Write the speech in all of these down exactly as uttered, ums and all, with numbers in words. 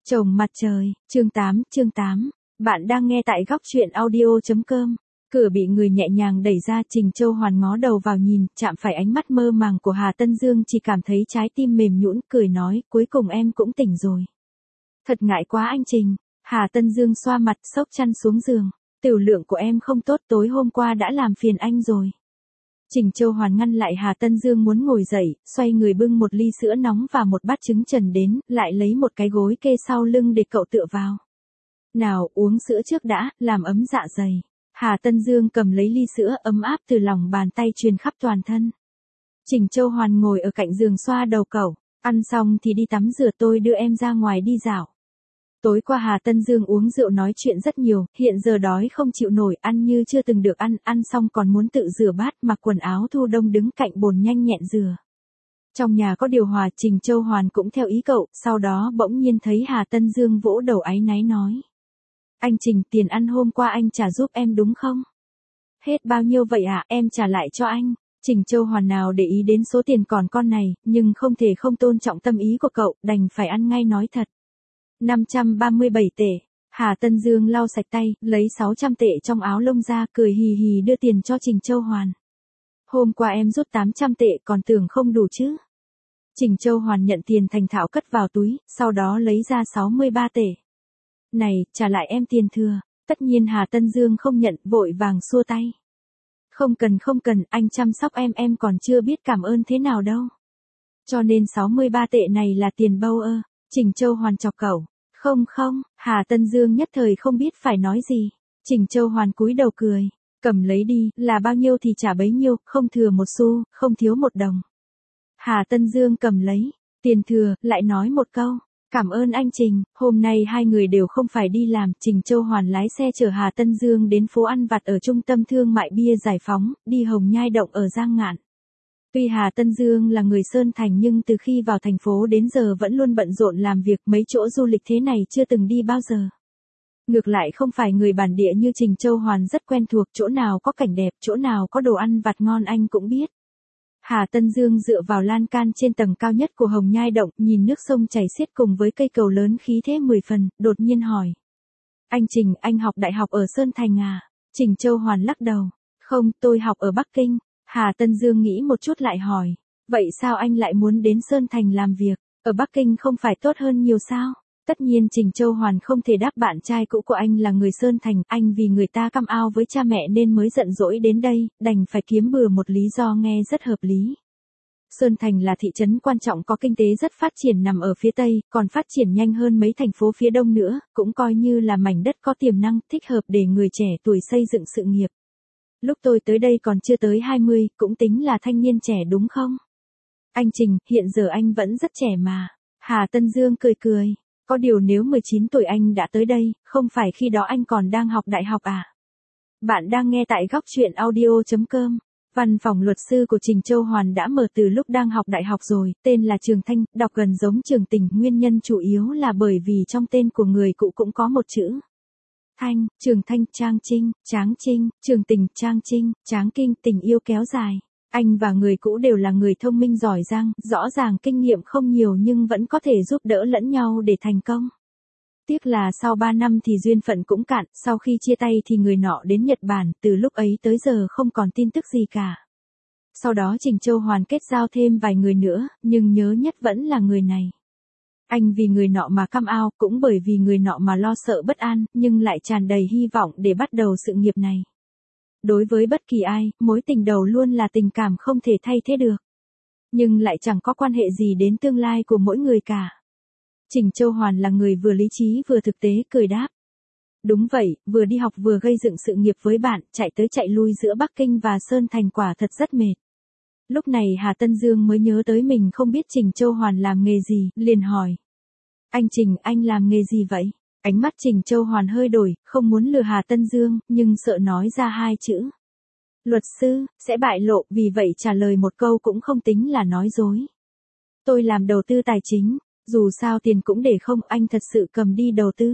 Chồng mặt trời, chương tám, chương tám. Bạn đang nghe tại góc truyện audio.com. Cửa bị người nhẹ nhàng đẩy ra, Trình Châu Hoàn ngó đầu vào nhìn, chạm phải ánh mắt mơ màng của Hà Tân Dương, chỉ cảm thấy trái tim mềm nhũn, cười nói, cuối cùng em cũng tỉnh rồi. Thật ngại quá anh Trình. Hà Tân Dương xoa mặt, xốc chăn xuống giường. Tiểu lượng của em không tốt, tối hôm qua đã làm phiền anh rồi. Trình Châu Hoàn ngăn lại Hà Tân Dương muốn ngồi dậy, xoay người bưng một ly sữa nóng và một bát trứng trần đến, lại lấy một cái gối kê sau lưng để cậu tựa vào. Nào, uống sữa trước đã, làm ấm dạ dày. Hà Tân Dương cầm lấy ly sữa ấm áp từ lòng bàn tay truyền khắp toàn thân. Trình Châu Hoàn ngồi ở cạnh giường xoa đầu cậu, ăn xong thì đi tắm rửa, tôi đưa em ra ngoài đi dạo. Tối qua Hà Tân Dương uống rượu nói chuyện rất nhiều, hiện giờ đói không chịu nổi, ăn như chưa từng được ăn, ăn xong còn muốn tự rửa bát, mặc quần áo thu đông đứng cạnh bồn nhanh nhẹn rửa. Trong nhà có điều hòa, Trình Châu Hoàn cũng theo ý cậu, sau đó bỗng nhiên thấy Hà Tân Dương vỗ đầu áy náy nói. Anh Trình, tiền ăn hôm qua anh trả giúp em đúng không? Hết bao nhiêu vậy ạ, à? Em trả lại cho anh. Trình Châu Hoàn nào để ý đến số tiền còn con này, nhưng không thể không tôn trọng tâm ý của cậu, đành phải ăn ngay nói thật. năm trăm ba mươi bảy tệ. Hà Tân Dương lau sạch tay, lấy sáu trăm tệ trong áo lông ra, cười hì hì đưa tiền cho Trình Châu Hoàn. Hôm qua em rút tám trăm tệ, còn tưởng không đủ chứ. Trình Châu Hoàn nhận tiền thành thạo cất vào túi, sau đó lấy ra sáu mươi ba tệ. Này, trả lại em tiền thừa. Tất nhiên Hà Tân Dương không nhận, vội vàng xua tay. Không cần không cần, anh chăm sóc em em còn chưa biết cảm ơn thế nào đâu. Cho nên sáu mươi ba tệ này là tiền bâu ơ. Trình Châu Hoàn chọc cậu. Không không, Hà Tân Dương nhất thời không biết phải nói gì. Trình Châu Hoàn cúi đầu cười. Cầm lấy đi, là bao nhiêu thì trả bấy nhiêu, không thừa một xu, không thiếu một đồng. Hà Tân Dương cầm lấy. Tiền thừa, lại nói một câu. Cảm ơn anh Trình, hôm nay hai người đều không phải đi làm, Trình Châu Hoàn lái xe chở Hà Tân Dương đến phố ăn vặt ở trung tâm thương mại bia Giải Phóng, đi Hồng Nhai Động ở Giang Ngạn. Tuy Hà Tân Dương là người Sơn Thành nhưng từ khi vào thành phố đến giờ vẫn luôn bận rộn làm việc, mấy chỗ du lịch thế này chưa từng đi bao giờ. Ngược lại không phải người bản địa như Trình Châu Hoàn rất quen thuộc, chỗ nào có cảnh đẹp, chỗ nào có đồ ăn vặt ngon anh cũng biết. Hà Tân Dương dựa vào lan can trên tầng cao nhất của Hồng Nhai Động, nhìn nước sông chảy xiết cùng với cây cầu lớn khí thế mười phần, đột nhiên hỏi. Anh Trình, anh học đại học ở Sơn Thành à? Trình Châu Hoàn lắc đầu. Không, tôi học ở Bắc Kinh. Hà Tân Dương nghĩ một chút lại hỏi. Vậy sao anh lại muốn đến Sơn Thành làm việc? Ở Bắc Kinh không phải tốt hơn nhiều sao? Tất nhiên Trình Châu Hoàn không thể đáp bạn trai cũ của anh là người Sơn Thành, anh vì người ta căm ao với cha mẹ nên mới giận dỗi đến đây, đành phải kiếm bừa một lý do nghe rất hợp lý. Sơn Thành là thị trấn quan trọng có kinh tế rất phát triển nằm ở phía Tây, còn phát triển nhanh hơn mấy thành phố phía Đông nữa, cũng coi như là mảnh đất có tiềm năng, thích hợp để người trẻ tuổi xây dựng sự nghiệp. Lúc tôi tới đây còn chưa tới hai mươi, cũng tính là thanh niên trẻ đúng không? Anh Trình, hiện giờ anh vẫn rất trẻ mà. Hà Tân Dương cười cười. Có điều nếu mười chín tuổi anh đã tới đây, không phải khi đó anh còn đang học đại học à? Bạn đang nghe tại góc truyện audio.com. Văn phòng luật sư của Trình Châu Hoàn đã mở từ lúc đang học đại học rồi, tên là Trường Thanh, đọc gần giống Trường Tình, nguyên nhân chủ yếu là bởi vì trong tên của người cụ cũng có một chữ. Thanh, Trường Thanh, Trang Trinh, Tráng Trinh, Trường Tình, Trang Trinh, Tráng Kinh, tình yêu kéo dài. Anh và người cũ đều là người thông minh giỏi giang, rõ ràng kinh nghiệm không nhiều nhưng vẫn có thể giúp đỡ lẫn nhau để thành công. Tiếc là sau ba năm thì duyên phận cũng cạn, sau khi chia tay thì người nọ đến Nhật Bản, từ lúc ấy tới giờ không còn tin tức gì cả. Sau đó Trình Châu Hoàn kết giao thêm vài người nữa, nhưng nhớ nhất vẫn là người này. Anh vì người nọ mà căm ao, cũng bởi vì người nọ mà lo sợ bất an, nhưng lại tràn đầy hy vọng để bắt đầu sự nghiệp này. Đối với bất kỳ ai, mối tình đầu luôn là tình cảm không thể thay thế được. Nhưng lại chẳng có quan hệ gì đến tương lai của mỗi người cả. Trình Châu Hoàn là người vừa lý trí vừa thực tế, cười đáp. Đúng vậy, vừa đi học vừa gây dựng sự nghiệp với bạn, chạy tới chạy lui giữa Bắc Kinh và Sơn Thành quả thật rất mệt. Lúc này Hà Tân Dương mới nhớ tới mình không biết Trình Châu Hoàn làm nghề gì, liền hỏi. Anh Trình, anh làm nghề gì vậy? Ánh mắt Trình Châu Hoàn hơi đổi, không muốn lừa Hà Tân Dương, nhưng sợ nói ra hai chữ. Luật sư, sẽ bại lộ, vì vậy trả lời một câu cũng không tính là nói dối. Tôi làm đầu tư tài chính, dù sao tiền cũng để không, anh thật sự cầm đi đầu tư.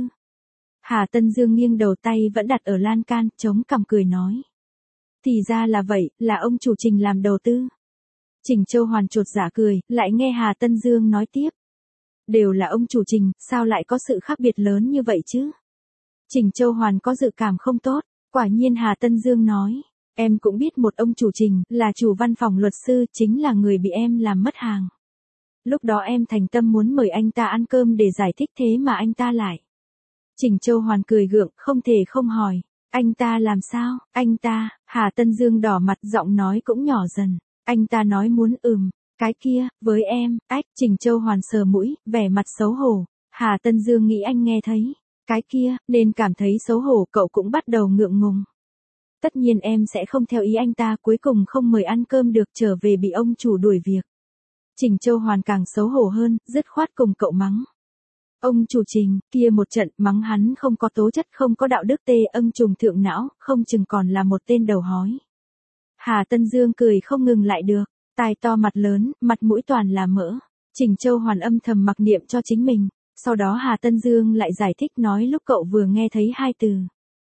Hà Tân Dương nghiêng đầu, tay vẫn đặt ở lan can, chống cằm cười nói. Thì ra là vậy, là ông chủ Trình làm đầu tư. Trình Châu Hoàn chột dạ cười, lại nghe Hà Tân Dương nói tiếp. Đều là ông chủ Trình, sao lại có sự khác biệt lớn như vậy chứ? Trình Châu Hoàn có dự cảm không tốt, quả nhiên Hà Tân Dương nói. Em cũng biết một ông chủ Trình, là chủ văn phòng luật sư, chính là người bị em làm mất hàng. Lúc đó em thành tâm muốn mời anh ta ăn cơm để giải thích thế mà anh ta lại. Trình Châu Hoàn cười gượng, không thể không hỏi. Anh ta làm sao? Anh ta, Hà Tân Dương đỏ mặt, giọng nói cũng nhỏ dần. Anh ta nói muốn ừm, cái kia, với em, ách, Trình Châu Hoàn sờ mũi, vẻ mặt xấu hổ. Hà Tân Dương nghĩ anh nghe thấy. Cái kia, nên cảm thấy xấu hổ, cậu cũng bắt đầu ngượng ngùng. Tất nhiên em sẽ không theo ý anh ta, cuối cùng không mời ăn cơm được, trở về bị ông chủ đuổi việc. Trình Châu Hoàn càng xấu hổ hơn, dứt khoát cùng cậu mắng. Ông chủ Trình, kia một trận, mắng hắn không có tố chất, không có đạo đức, tê âng trùng thượng não, không chừng còn là một tên đầu hói. Hà Tân Dương cười không ngừng lại được, tai to mặt lớn, mặt mũi toàn là mỡ. Trình Châu Hoàn âm thầm mặc niệm cho chính mình, sau đó Hà Tân Dương lại giải thích nói lúc cậu vừa nghe thấy hai từ.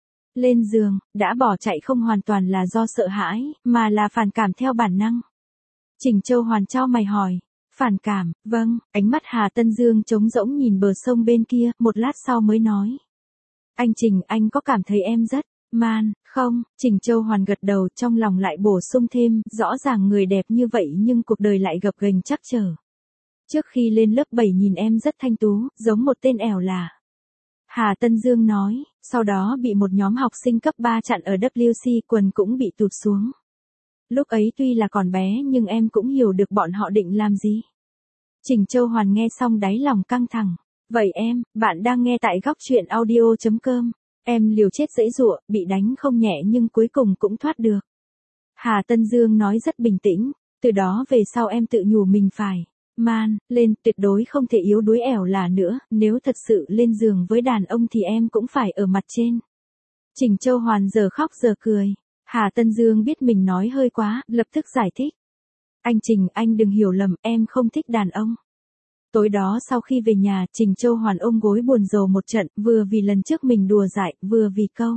Lên giường, đã bỏ chạy không hoàn toàn là do sợ hãi, mà là phản cảm theo bản năng. Trình Châu Hoàn chau mày hỏi. Phản cảm, vâng, ánh mắt Hà Tân Dương trống rỗng nhìn bờ sông bên kia, một lát sau mới nói. Anh Trình, anh có cảm thấy em rất man, không? Trình Châu Hoàn gật đầu, trong lòng lại bổ sung thêm, rõ ràng người đẹp như vậy nhưng cuộc đời lại gập ghềnh trắc trở. Trước khi lên lớp bảy nhìn em rất thanh tú, giống một tên ẻo lả. Hà Tân Dương nói, sau đó bị một nhóm học sinh cấp ba chặn ở W C, quần cũng bị tụt xuống. Lúc ấy tuy là còn bé nhưng em cũng hiểu được bọn họ định làm gì. Trình Châu Hoàn nghe xong đáy lòng căng thẳng. Vậy em, bạn đang nghe tại góc truyện audio chấm com. Em liều chết giãy giụa, bị đánh không nhẹ nhưng cuối cùng cũng thoát được. Hà Tân Dương nói rất bình tĩnh, từ đó về sau em tự nhủ mình phải man lên, tuyệt đối không thể yếu đuối ẻo lả nữa, nếu thật sự lên giường với đàn ông thì em cũng phải ở mặt trên. Trình Châu Hoàn giờ khóc giờ cười. Hà Tân Dương biết mình nói hơi quá, lập tức giải thích. Anh Trình, anh đừng hiểu lầm, em không thích đàn ông. Tối đó sau khi về nhà, Trình Châu Hoàn ôm gối buồn rầu một trận, vừa vì lần trước mình đùa dại, vừa vì câu.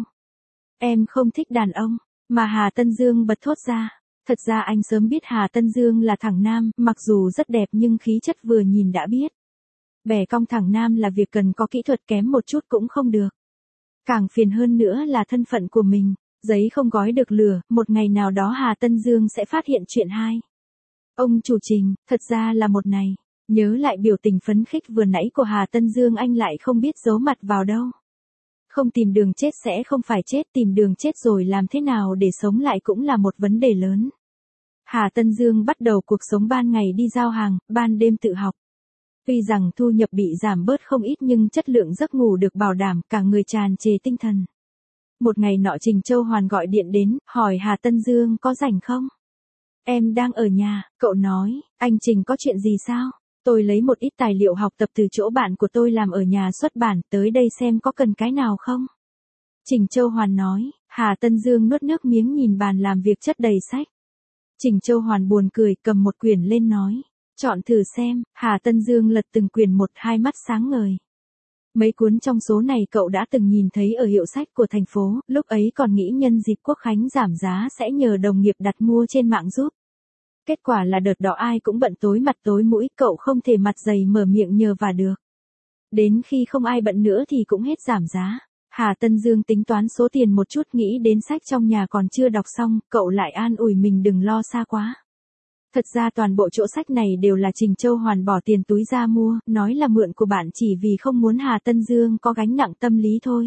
Em không thích đàn ông, mà Hà Tân Dương bật thốt ra. Thật ra anh sớm biết Hà Tân Dương là thẳng nam, mặc dù rất đẹp nhưng khí chất vừa nhìn đã biết. Bẻ cong thẳng nam là việc cần có kỹ thuật, kém một chút cũng không được. Càng phiền hơn nữa là thân phận của mình. Giấy không gói được lửa, một ngày nào đó Hà Tân Dương sẽ phát hiện chuyện hai. Ông chủ Trình, thật ra là một này. Nhớ lại biểu tình phấn khích vừa nãy của Hà Tân Dương, anh lại không biết giấu mặt vào đâu. Không tìm đường chết sẽ không phải chết, tìm đường chết rồi làm thế nào để sống lại cũng là một vấn đề lớn. Hà Tân Dương bắt đầu cuộc sống ban ngày đi giao hàng, ban đêm tự học. Tuy rằng thu nhập bị giảm bớt không ít nhưng chất lượng giấc ngủ được bảo đảm, cả người tràn trề tinh thần. Một ngày nọ Trình Châu Hoàn gọi điện đến, hỏi Hà Tân Dương có rảnh không? Em đang ở nhà, cậu nói, anh Trình có chuyện gì sao? Tôi lấy một ít tài liệu học tập từ chỗ bạn của tôi làm ở nhà xuất bản, tới đây xem có cần cái nào không? Trình Châu Hoàn nói, Hà Tân Dương nuốt nước miếng nhìn bàn làm việc chất đầy sách. Trình Châu Hoàn buồn cười, cầm một quyển lên nói, chọn thử xem. Hà Tân Dương lật từng quyển một, hai mắt sáng ngời. Mấy cuốn trong số này cậu đã từng nhìn thấy ở hiệu sách của thành phố, lúc ấy còn nghĩ nhân dịp Quốc khánh giảm giá sẽ nhờ đồng nghiệp đặt mua trên mạng giúp. Kết quả là đợt đó ai cũng bận tối mặt tối mũi, cậu không thể mặt dày mở miệng nhờ vả được. Đến khi không ai bận nữa thì cũng hết giảm giá. Hà Tân Dương tính toán số tiền một chút, nghĩ đến sách trong nhà còn chưa đọc xong, cậu lại an ủi mình đừng lo xa quá. Thật ra toàn bộ chỗ sách này đều là Trình Châu Hoàn bỏ tiền túi ra mua, nói là mượn của bạn chỉ vì không muốn Hà Tân Dương có gánh nặng tâm lý thôi.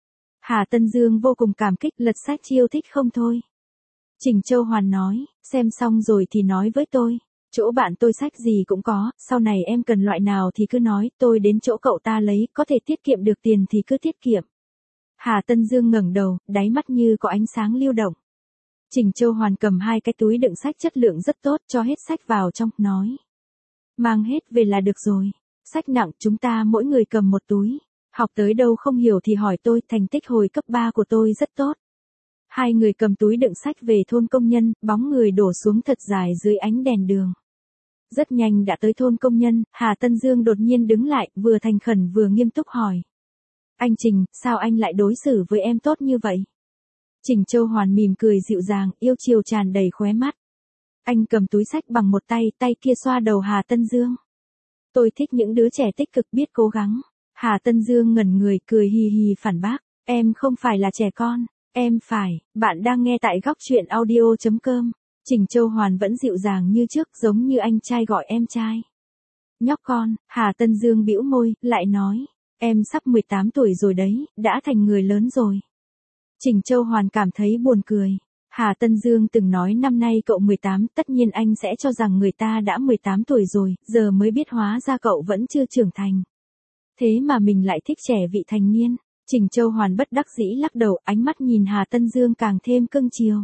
Hà Tân Dương vô cùng cảm kích, lật sách chiêu thích không thôi. Trình Châu Hoàn nói, xem xong rồi thì nói với tôi. Chỗ bạn tôi sách gì cũng có, sau này em cần loại nào thì cứ nói, tôi đến chỗ cậu ta lấy, có thể tiết kiệm được tiền thì cứ tiết kiệm. Hà Tân Dương ngẩng đầu, đáy mắt như có ánh sáng lưu động. Trình Châu Hoàn cầm hai cái túi đựng sách chất lượng rất tốt, cho hết sách vào trong, nói. Mang hết về là được rồi. Sách nặng, chúng ta mỗi người cầm một túi. Học tới đâu không hiểu thì hỏi tôi, thành tích hồi cấp ba của tôi rất tốt. Hai người cầm túi đựng sách về thôn công nhân, bóng người đổ xuống thật dài dưới ánh đèn đường. Rất nhanh đã tới thôn công nhân, Hà Tân Dương đột nhiên đứng lại, vừa thành khẩn vừa nghiêm túc hỏi. Anh Trình, sao anh lại đối xử với em tốt như vậy? Trình Châu Hoàn mỉm cười dịu dàng, yêu chiều tràn đầy khóe mắt. Anh cầm túi sách bằng một tay, tay kia xoa đầu Hà Tân Dương. Tôi thích những đứa trẻ tích cực biết cố gắng. Hà Tân Dương ngẩn người cười hì hì phản bác. Em không phải là trẻ con. Em phải, bạn đang nghe tại góc chuyện audio chấm com. Trình Châu Hoàn vẫn dịu dàng như trước, giống như anh trai gọi em trai. Nhóc con, Hà Tân Dương bĩu môi, lại nói. Em sắp mười tám tuổi rồi đấy, đã thành người lớn rồi. Trình Châu Hoàn cảm thấy buồn cười. Hà Tân Dương từng nói năm nay cậu mười tám, tất nhiên anh sẽ cho rằng người ta đã mười tám tuổi rồi, giờ mới biết hóa ra cậu vẫn chưa trưởng thành. Thế mà mình lại thích trẻ vị thành niên. Trình Châu Hoàn bất đắc dĩ lắc đầu, ánh mắt nhìn Hà Tân Dương càng thêm cưng chiều.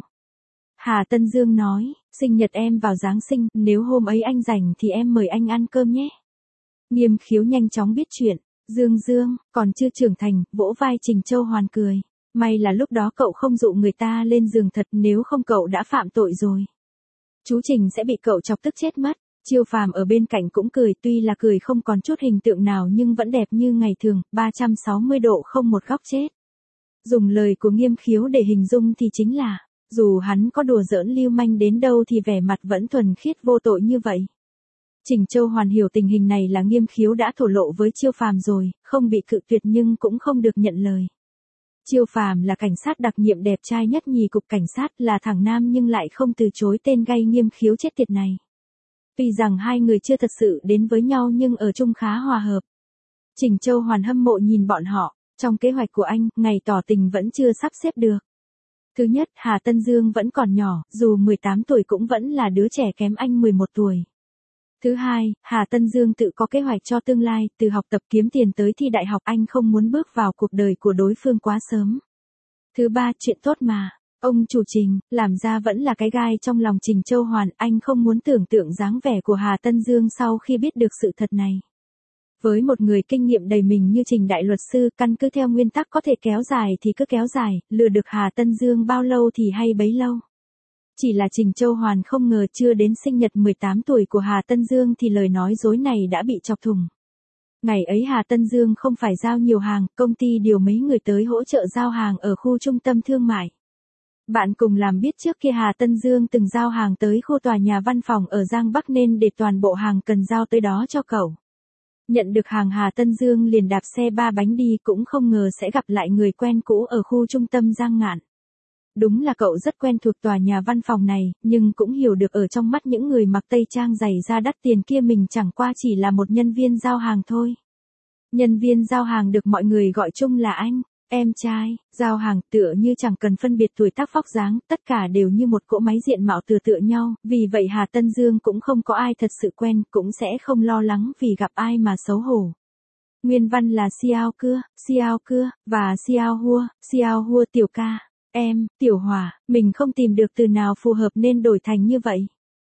Hà Tân Dương nói, sinh nhật em vào Giáng sinh, nếu hôm ấy anh rảnh thì em mời anh ăn cơm nhé. Nghiêm Khiếu nhanh chóng biết chuyện. Dương Dương, còn chưa trưởng thành, vỗ vai Trình Châu Hoàn cười. May là lúc đó cậu không dụ người ta lên giường thật, nếu không cậu đã phạm tội rồi. Chú Trình sẽ bị cậu chọc tức chết mất. Chiêu Phàm ở bên cạnh cũng cười, tuy là cười không còn chút hình tượng nào nhưng vẫn đẹp như ngày thường, ba trăm sáu mươi độ không một góc chết. Dùng lời của Nghiêm Khiếu để hình dung thì chính là, dù hắn có đùa giỡn lưu manh đến đâu thì vẻ mặt vẫn thuần khiết vô tội như vậy. Trình Châu Hoàn hiểu tình hình này là Nghiêm Khiếu đã thổ lộ với Chiêu Phàm rồi, không bị cự tuyệt nhưng cũng không được nhận lời. Chiêu Phàm là cảnh sát đặc nhiệm đẹp trai nhất nhì cục cảnh sát, là thằng nam nhưng lại không từ chối tên gay Nghiêm Khiếu chết tiệt này. Tuy rằng hai người chưa thật sự đến với nhau nhưng ở chung khá hòa hợp. Trình Châu Hoàn hâm mộ nhìn bọn họ, trong kế hoạch của anh, ngày tỏ tình vẫn chưa sắp xếp được. Thứ nhất, Hà Tân Dương vẫn còn nhỏ, dù mười tám tuổi cũng vẫn là đứa trẻ kém anh mười một tuổi. Thứ hai, Hà Tân Dương tự có kế hoạch cho tương lai, từ học tập kiếm tiền tới thi đại học, anh không muốn bước vào cuộc đời của đối phương quá sớm. Thứ ba, chuyện tốt mà. Ông chủ Trình, làm ra vẫn là cái gai trong lòng Trình Châu Hoàn, anh không muốn tưởng tượng dáng vẻ của Hà Tân Dương sau khi biết được sự thật này. Với một người kinh nghiệm đầy mình như Trình đại luật sư, căn cứ theo nguyên tắc có thể kéo dài thì cứ kéo dài, lừa được Hà Tân Dương bao lâu thì hay bấy lâu. Chỉ là Trình Châu Hoàn không ngờ chưa đến sinh nhật mười tám tuổi của Hà Tân Dương thì lời nói dối này đã bị chọc thủng. Ngày ấy Hà Tân Dương không phải giao nhiều hàng, công ty điều mấy người tới hỗ trợ giao hàng ở khu trung tâm thương mại. Bạn cùng làm biết trước kia Hà Tân Dương từng giao hàng tới khu tòa nhà văn phòng ở Giang Bắc nên để toàn bộ hàng cần giao tới đó cho cậu. Nhận được hàng Hà Tân Dương liền đạp xe ba bánh đi, cũng không ngờ sẽ gặp lại người quen cũ ở khu trung tâm Giang Ngạn. Đúng là cậu rất quen thuộc tòa nhà văn phòng này, nhưng cũng hiểu được ở trong mắt những người mặc tây trang giày da đắt tiền kia mình chẳng qua chỉ là một nhân viên giao hàng thôi. Nhân viên giao hàng được mọi người gọi chung là anh, em trai, giao hàng tựa như chẳng cần phân biệt tuổi tác vóc dáng, tất cả đều như một cỗ máy diện mạo tựa tựa nhau, vì vậy Hà Tân Dương cũng không có ai thật sự quen, cũng sẽ không lo lắng vì gặp ai mà xấu hổ. Nguyên văn là Xiao Cưa, Xiao Cưa, và Xiao Hua, Xiao Hua tiểu ca. Em, Tiểu Hòa, mình không tìm được từ nào phù hợp nên đổi thành như vậy.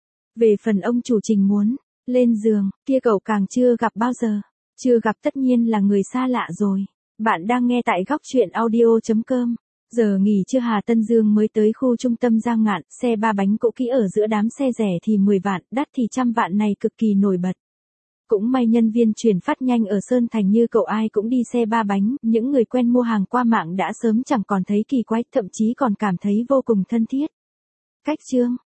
Về phần ông chủ Trình muốn lên giường, kia cậu càng chưa gặp bao giờ. Chưa gặp tất nhiên là người xa lạ rồi. Bạn đang nghe tại góc chuyện audio chấm com. Giờ nghỉ trưa Hà Tân Dương mới tới khu trung tâm Giang Ngạn, xe ba bánh cũ kỹ ở giữa đám xe rẻ thì mười vạn, đắt thì trăm vạn này cực kỳ nổi bật. Cũng may nhân viên chuyển phát nhanh ở Sơn Thành như cậu ai cũng đi xe ba bánh, những người quen mua hàng qua mạng đã sớm chẳng còn thấy kỳ quái, thậm chí còn cảm thấy vô cùng thân thiết. Cách chương